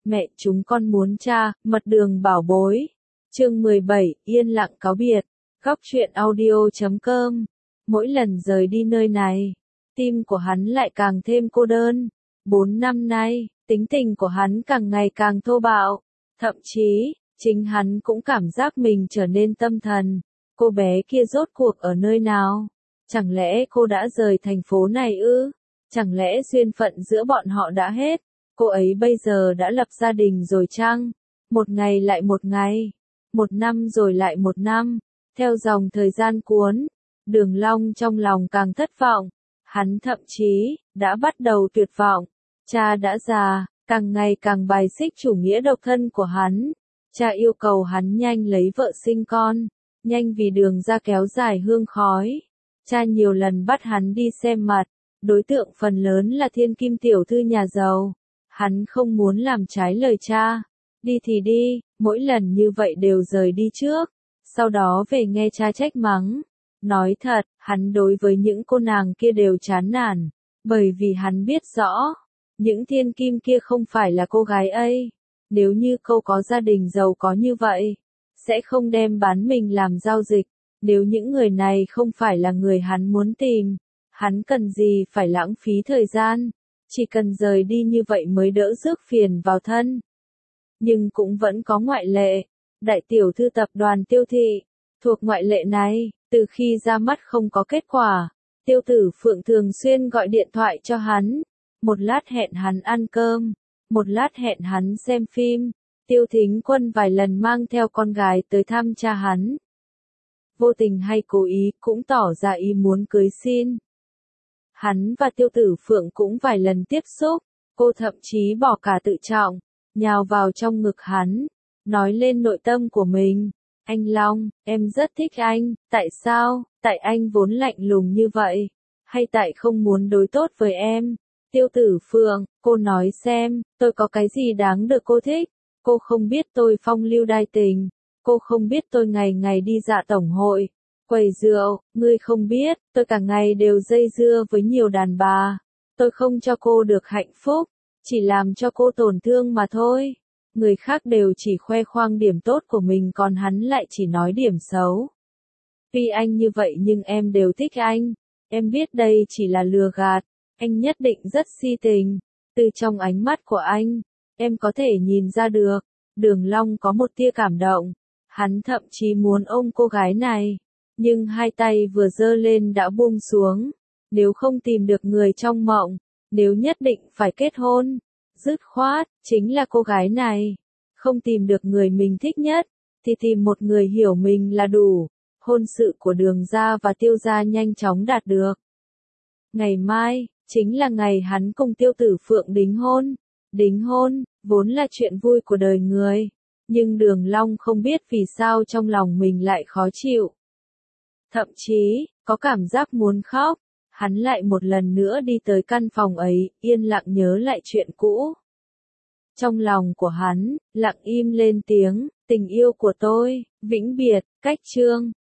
Mẹ chúng con muốn cha, mật đường bảo bối. Chương 17, yên lặng cáo biệt. Góc truyện audio.com. Mỗi lần rời đi nơi này, tim của hắn lại càng thêm cô đơn. 4 năm nay, tính tình của hắn càng ngày càng thô bạo. Thậm chí, chính hắn cũng cảm giác mình trở nên tâm thần. Cô bé kia rốt cuộc ở nơi nào? Chẳng lẽ cô đã rời thành phố này ư? Chẳng lẽ duyên phận giữa bọn họ đã hết? Cô ấy bây giờ đã lập gia đình rồi chăng? Một ngày lại một ngày, một năm rồi lại một năm, theo dòng thời gian cuốn, Đường Long trong lòng càng thất vọng, hắn thậm chí đã bắt đầu tuyệt vọng. Cha đã già, càng ngày càng bài xích chủ nghĩa độc thân của hắn. Cha yêu cầu hắn nhanh lấy vợ sinh con, nhanh vì đường ra kéo dài hương khói. Cha nhiều lần bắt hắn đi xem mặt, đối tượng phần lớn là thiên kim tiểu thư nhà giàu. Hắn không muốn làm trái lời cha. Đi thì đi, mỗi lần như vậy đều rời đi trước, sau đó về nghe cha trách mắng. Nói thật, hắn đối với những cô nàng kia đều chán nản, bởi vì hắn biết rõ, những thiên kim kia không phải là cô gái ấy. Nếu như cô có gia đình giàu có như vậy, sẽ không đem bán mình làm giao dịch. Nếu những người này không phải là người hắn muốn tìm, hắn cần gì phải lãng phí thời gian, chỉ cần rời đi như vậy mới đỡ rước phiền vào thân. Nhưng cũng vẫn có ngoại lệ, đại tiểu thư tập đoàn Tiêu Thị, thuộc ngoại lệ này, từ khi ra mắt không có kết quả, Tiêu Tử Phượng thường xuyên gọi điện thoại cho hắn, một lát hẹn hắn ăn cơm, một lát hẹn hắn xem phim. Tiêu Thính Quân vài lần mang theo con gái tới thăm cha hắn. Vô tình hay cố ý cũng tỏ ra ý muốn cưới xin. Hắn và Tiêu Tử Phượng cũng vài lần tiếp xúc, cô thậm chí bỏ cả tự trọng, nhào vào trong ngực hắn, nói lên nội tâm của mình. Anh Long, em rất thích anh, tại sao, tại anh vốn lạnh lùng như vậy, hay tại không muốn đối tốt với em? Tiêu Tử Phượng, cô nói xem, tôi có cái gì đáng được cô thích? Cô không biết tôi phong lưu đai tình, cô không biết tôi ngày ngày đi dạ tổng hội, quầy rượu, ngươi không biết, tôi cả ngày đều dây dưa với nhiều đàn bà. Tôi không cho cô được hạnh phúc, chỉ làm cho cô tổn thương mà thôi. Người khác đều chỉ khoe khoang điểm tốt của mình còn hắn lại chỉ nói điểm xấu. Vì anh như vậy nhưng em đều thích anh. Em biết đây chỉ là lừa gạt, anh nhất định rất si tình. Từ trong ánh mắt của anh, em có thể nhìn ra được, Đường Long có một tia cảm động. Hắn thậm chí muốn ôm cô gái này, nhưng hai tay vừa giơ lên đã buông xuống. Nếu không tìm được người trong mộng, nếu nhất định phải kết hôn, dứt khoát, chính là cô gái này. Không tìm được người mình thích nhất, thì tìm một người hiểu mình là đủ. Hôn sự của Đường gia và Tiêu gia nhanh chóng đạt được. Ngày mai, chính là ngày hắn cùng Tiêu Tử Phượng đính hôn. Đính hôn, vốn là chuyện vui của đời người. Nhưng Đường Long không biết vì sao trong lòng mình lại khó chịu. Thậm chí, có cảm giác muốn khóc. Hắn lại một lần nữa đi tới căn phòng ấy, yên lặng nhớ lại chuyện cũ. Trong lòng của hắn, lặng im lên tiếng, tình yêu của tôi, vĩnh biệt, cách chương.